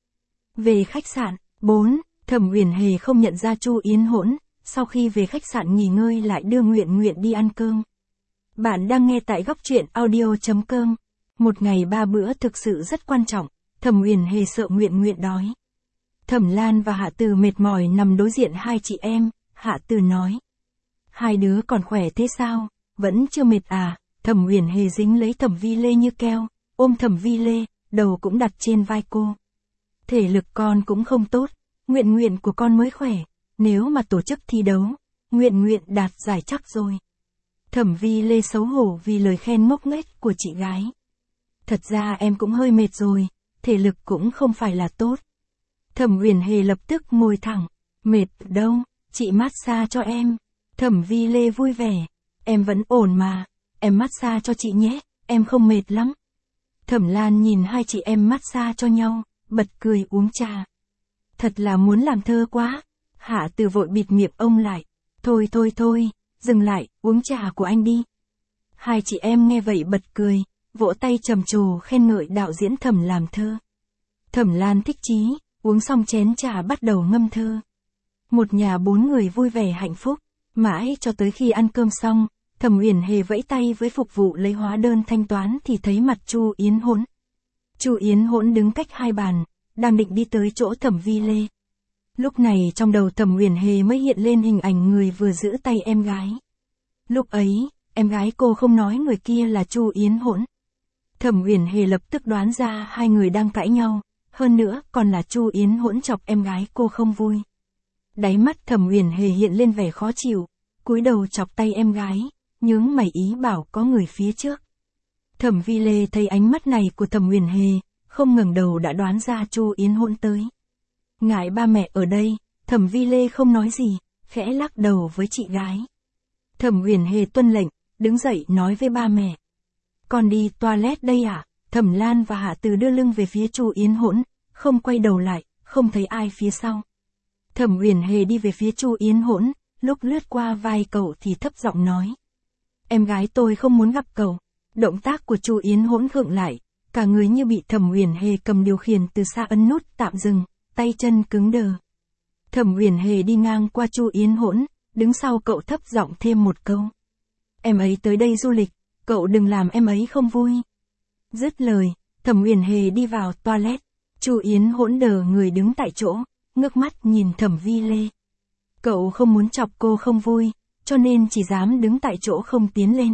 Về khách sạn. 4. Thẩm Uyển Hề không nhận ra Chu Yến Hỗn, sau khi về khách sạn nghỉ ngơi lại đưa Nguyện Nguyện đi ăn cơm. Bạn đang nghe tại góc truyện audio.com. Một ngày 3 bữa thực sự rất quan trọng, Thẩm Uyển Hề sợ Nguyện Nguyện đói. Thẩm Lan và Hạ Từ mệt mỏi nằm đối diện hai chị em, Hạ Từ nói. Hai đứa còn khỏe thế sao, vẫn chưa mệt à? Thẩm Uyển Hề dính lấy Thẩm Vi Lê như keo, ôm Thẩm Vi Lê, đầu cũng đặt trên vai cô. Thể lực con cũng không tốt, Nguyện Nguyện của con mới khỏe, nếu mà tổ chức thi đấu, Nguyện Nguyện đạt giải chắc rồi. Thẩm Vi Lê xấu hổ vì lời khen ngốc nghếch của chị gái. Thật ra em cũng hơi mệt rồi, thể lực cũng không phải là tốt. Thẩm Uyển Hề lập tức ngồi thẳng, mệt đâu, chị massage cho em. Thẩm Vi Lê vui vẻ, em vẫn ổn mà, em massage cho chị nhé, em không mệt lắm. Thẩm Lan nhìn hai chị em massage cho nhau, bật cười uống trà. Thật là muốn làm thơ quá. Hạ Từ vội bịt miệng ông lại. Thôi, dừng lại, uống trà của anh đi. Hai chị em nghe vậy bật cười, vỗ tay trầm trồ khen ngợi đạo diễn Thẩm làm thơ. Thẩm Lan thích chí, uống xong chén trà bắt đầu ngâm thơ. Một nhà 4 người vui vẻ hạnh phúc, mãi cho tới khi ăn cơm xong, Thẩm Uyển Hề vẫy tay với phục vụ lấy hóa đơn thanh toán thì thấy mặt Chu Yến Hỗn. Chu Yến Hỗn đứng cách hai bàn, đang định đi tới chỗ Thẩm Vi Lê. Lúc này trong đầu Thẩm Uyển Hề mới hiện lên hình ảnh người vừa giữ tay em gái. Lúc ấy, em gái cô không nói người kia là Chu Yến Hỗn. Thẩm Uyển Hề lập tức đoán ra hai người đang cãi nhau, hơn nữa còn là Chu Yến Hỗn chọc em gái cô không vui. Đáy mắt Thẩm Uyển Hề hiện lên vẻ khó chịu, cúi đầu chọc tay em gái, nhướng mày ý bảo có người phía trước. Thẩm Vi Lê thấy ánh mắt này của Thẩm Uyển Hề, không ngẩng đầu đã đoán ra Chu Yến Hỗn tới. Ngại ba mẹ ở đây, Thẩm Vi Lê không nói gì, khẽ lắc đầu với chị gái. Thẩm Uyển Hề tuân lệnh, đứng dậy nói với ba mẹ. Con đi toilet đây à? Thẩm Lan và Hạ Từ đưa lưng về phía Chu Yến Hỗn, không quay đầu lại, không thấy ai phía sau. Thẩm Uyển Hề đi về phía Chu Yến Hỗn, lúc lướt qua vai cậu thì thấp giọng nói. Em gái tôi không muốn gặp cậu. Động tác của Chu Yến Hỗn khựng lại, cả người như bị Thẩm Uyển Hề cầm điều khiển từ xa ấn nút tạm dừng, tay chân cứng đờ. Thẩm Uyển Hề đi ngang qua Chu Yến Hỗn, đứng sau cậu thấp giọng thêm một câu. Em ấy tới đây du lịch, cậu đừng làm em ấy không vui. Dứt lời, Thẩm Uyển Hề đi vào toilet. Chu Yến Hỗn đờ người đứng tại chỗ, ngước mắt nhìn Thẩm Vi Lê. Cậu không muốn chọc cô không vui, cho nên chỉ dám đứng tại chỗ không tiến lên.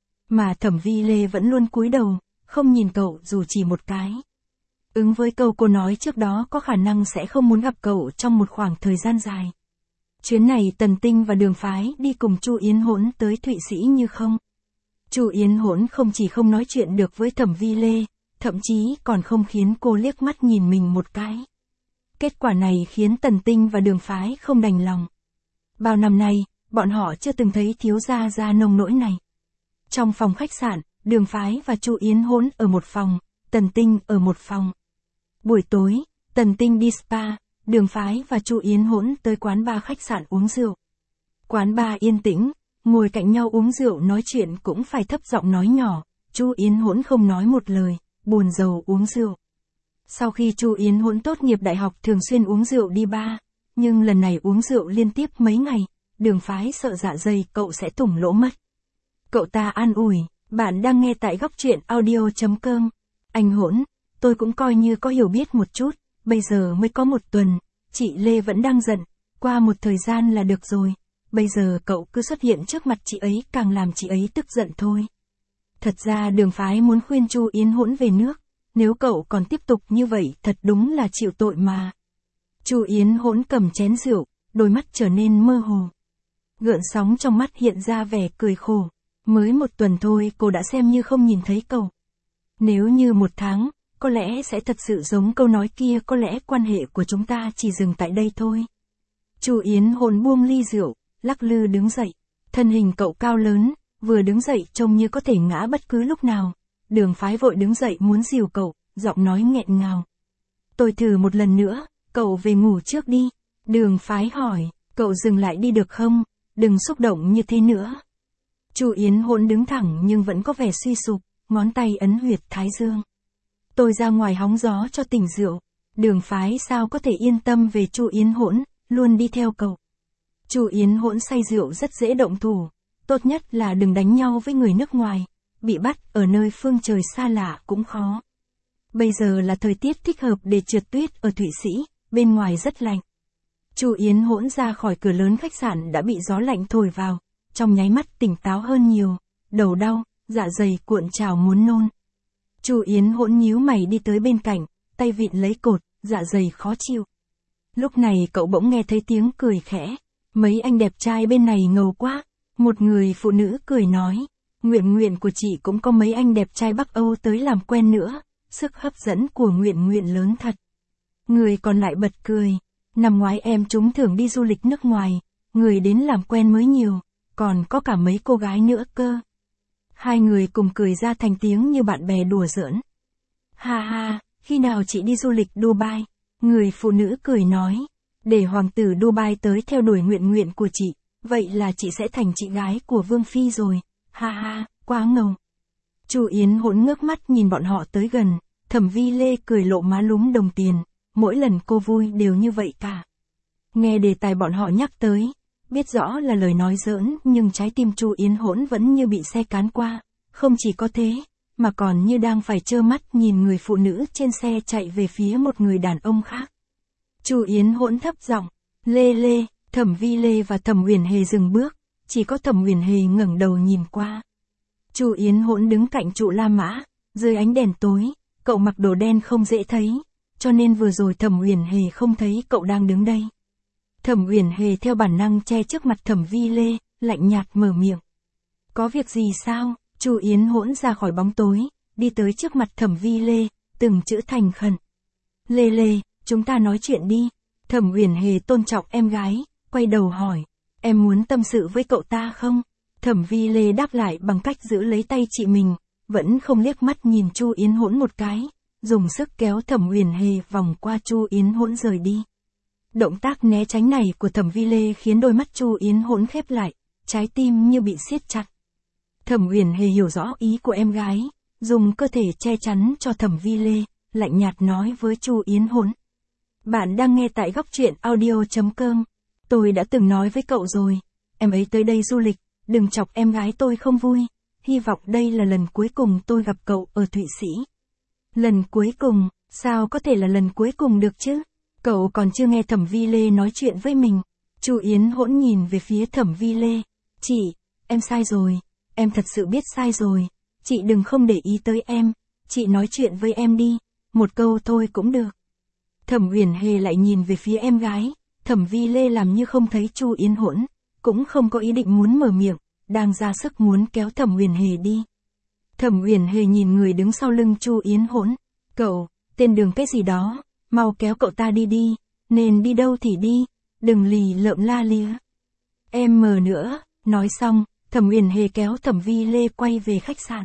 Mà Thẩm Vi Lê vẫn luôn cúi đầu, không nhìn cậu dù chỉ một cái. Ứng với câu cô nói trước đó có khả năng sẽ không muốn gặp cậu trong một khoảng thời gian dài. Chuyến này Tần Tinh và Đường Phái đi cùng Chu Yến Hỗn tới Thụy Sĩ như không. Chu Yến Hỗn không chỉ không nói chuyện được với Thẩm Vi Lê, thậm chí còn không khiến cô liếc mắt nhìn mình một cái. Kết quả này khiến Tần Tinh và Đường Phái không đành lòng. Bao năm nay, bọn họ chưa từng thấy thiếu gia ra nông nỗi này. Trong phòng khách sạn, Đường Phái và Chu Yến Hỗn ở một phòng, Tần Tinh ở một phòng. Buổi tối, Tần Tinh đi spa, Đường Phái và Chu Yến Hỗn tới quán bar khách sạn uống rượu. Quán bar yên tĩnh, ngồi cạnh nhau uống rượu nói chuyện cũng phải thấp giọng nói nhỏ, Chu Yến Hỗn không nói một lời, buồn rầu uống rượu. Sau khi Chu Yến Hỗn tốt nghiệp đại học thường xuyên uống rượu đi bar, nhưng lần này uống rượu liên tiếp mấy ngày, Đường Phái sợ dạ dày cậu sẽ thủng lỗ mất. Cậu ta an ủi, bạn đang nghe tại góc truyện audio.com. Anh Hỗn, tôi cũng coi như có hiểu biết một chút, bây giờ mới có 1 tuần, chị Lê vẫn đang giận, qua một thời gian là được rồi, bây giờ cậu cứ xuất hiện trước mặt chị ấy càng làm chị ấy tức giận thôi. Thật ra Đường Phái muốn khuyên Chu Yến Hỗn về nước, nếu cậu còn tiếp tục như vậy thật đúng là chịu tội mà. Chu Yến Hỗn cầm chén rượu, đôi mắt trở nên mơ hồ. Gợn sóng trong mắt hiện ra vẻ cười khổ. Mới 1 tuần thôi cô đã xem như không nhìn thấy cậu. Nếu như 1 tháng, có lẽ sẽ thật sự giống câu nói kia, có lẽ quan hệ của chúng ta chỉ dừng tại đây thôi. Chu Yến Hỗn buông ly rượu, lắc lư đứng dậy. Thân hình cậu cao lớn, vừa đứng dậy trông như có thể ngã bất cứ lúc nào. Đường Phái vội đứng dậy muốn dìu cậu, giọng nói nghẹn ngào. Tôi thử một lần nữa, cậu về ngủ trước đi. Đường Phái hỏi, cậu dừng lại đi được không, đừng xúc động như thế nữa. Chu Yến Hỗn đứng thẳng nhưng vẫn có vẻ suy sụp, ngón tay ấn huyệt thái dương. Tôi ra ngoài hóng gió cho tỉnh rượu. Đường phái sao có thể yên tâm về Chu Yến Hỗn, luôn đi theo cậu. Chu Yến Hỗn say rượu rất dễ động thủ, tốt nhất là đừng đánh nhau với người nước ngoài, bị bắt ở nơi phương trời xa lạ cũng khó. Bây giờ là thời tiết thích hợp để trượt tuyết ở Thụy Sĩ, bên ngoài rất lạnh. Chu Yến Hỗn ra khỏi cửa lớn khách sạn đã bị gió lạnh thổi vào, trong nháy mắt tỉnh táo hơn nhiều, đầu đau, dạ dày cuộn trào muốn nôn. Chu Yến Hỗn nhíu mày đi tới bên cạnh, tay vịn lấy cột, dạ dày khó chịu. Lúc này cậu bỗng nghe thấy tiếng cười khẽ, mấy anh đẹp trai bên này ngầu quá. Một người phụ nữ cười nói, Nguyện Nguyện của chị cũng có mấy anh đẹp trai Bắc Âu tới làm quen nữa, sức hấp dẫn của Nguyện Nguyện lớn thật. Người còn lại bật cười, năm ngoái em trúng thưởng đi du lịch nước ngoài, người đến làm quen mới nhiều, còn có cả mấy cô gái nữa cơ. Hai người cùng cười ra thành tiếng như bạn bè đùa giỡn. Ha ha, khi nào chị đi du lịch Dubai? Người phụ nữ cười nói, để hoàng tử Dubai tới theo đuổi Nguyện Nguyện của chị, vậy là chị sẽ thành chị gái của Vương Phi rồi. Ha ha, quá ngầu. Chu Yến Hỗn ngước mắt nhìn bọn họ tới gần, Thẩm Vi Lê cười lộ má lúm đồng tiền, mỗi lần cô vui đều như vậy cả. Nghe đề tài bọn họ nhắc tới, biết rõ là lời nói giỡn nhưng trái tim Chu Yến Hỗn vẫn như bị xe cán qua, không chỉ có thế, mà còn như đang phải trơ mắt nhìn người phụ nữ trên xe chạy về phía một người đàn ông khác. Chu Yến Hỗn thấp giọng, Lê Lê. Thẩm Vi Lê và Thẩm Uyển Hề dừng bước, chỉ có Thẩm Uyển Hề ngẩng đầu nhìn qua. Chu Yến Hỗn đứng cạnh trụ La Mã, dưới ánh đèn tối, cậu mặc đồ đen không dễ thấy, cho nên vừa rồi Thẩm Uyển Hề không thấy cậu đang đứng đây. Thẩm Uyển Hề theo bản năng che trước mặt Thẩm Vi Lê, lạnh nhạt mở miệng. Có việc gì sao? Chu Yến Hỗn ra khỏi bóng tối, đi tới trước mặt Thẩm Vi Lê, từng chữ thành khẩn. Lê Lê, chúng ta nói chuyện đi. Thẩm Uyển Hề tôn trọng em gái, quay đầu hỏi, em muốn tâm sự với cậu ta không? Thẩm Vi Lê đáp lại bằng cách giữ lấy tay chị mình, vẫn không liếc mắt nhìn Chu Yến Hỗn một cái, dùng sức kéo Thẩm Uyển Hề vòng qua Chu Yến Hỗn rời đi. Động tác né tránh này của Thẩm Vi Lê khiến đôi mắt Chu Yến Hỗn khép lại, trái tim như bị siết chặt. Thẩm Uyển Hề hiểu rõ ý của em gái, dùng cơ thể che chắn cho Thẩm Vi Lê, lạnh nhạt nói với Chu Yến Hỗn. Bạn đang nghe tại góc truyện audio.com. Tôi đã từng nói với cậu rồi, em ấy tới đây du lịch, đừng chọc em gái tôi không vui. Hy vọng đây là lần cuối cùng tôi gặp cậu ở Thụy Sĩ. Lần cuối cùng, sao có thể là lần cuối cùng được chứ? Cậu còn chưa nghe Thẩm Vi Lê nói chuyện với mình. Chu Yến Hỗn nhìn về phía Thẩm Vi Lê. Chị, em sai rồi, em thật sự biết sai rồi. Chị đừng không để ý tới em, chị nói chuyện với em đi, một câu thôi cũng được. Thẩm Uyển Hề lại nhìn về phía em gái, Thẩm Vi Lê làm như không thấy Chu Yến Hỗn, cũng không có ý định muốn mở miệng, đang ra sức muốn kéo Thẩm Uyển Hề đi. Thẩm Uyển Hề nhìn người đứng sau lưng Chu Yến Hỗn, cậu, tên đường cái gì đó, mau kéo cậu ta đi đi, nên đi đâu thì đi, đừng lì lợm la lía. Em mờ nữa, nói xong, Thẩm Uyển Hề kéo Thẩm Vi Lê quay về khách sạn.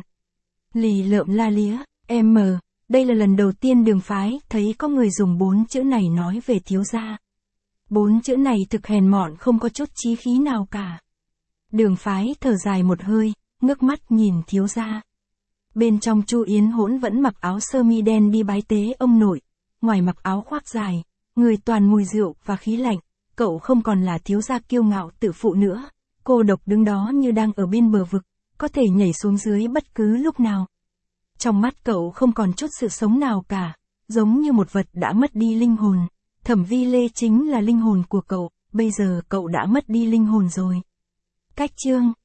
Lì lợm la lía, em mờ. Đây là lần đầu tiên Đường phái thấy có người dùng 4 chữ này nói về thiếu gia. 4 chữ này thực hèn mọn không có chút chí khí nào cả. Đường phái thở dài một hơi, ngước mắt nhìn thiếu gia. Bên trong Chu Yến Hỗn vẫn mặc áo sơ mi đen đi bái tế ông nội, ngoài mặc áo khoác dài, người toàn mùi rượu và khí lạnh, cậu không còn là thiếu gia kiêu ngạo tự phụ nữa, cô độc đứng đó như đang ở bên bờ vực, có thể nhảy xuống dưới bất cứ lúc nào. Trong mắt cậu không còn chút sự sống nào cả, giống như một vật đã mất đi linh hồn. Thẩm Vi Lê chính là linh hồn của cậu, bây giờ cậu đã mất đi linh hồn rồi. Cách chương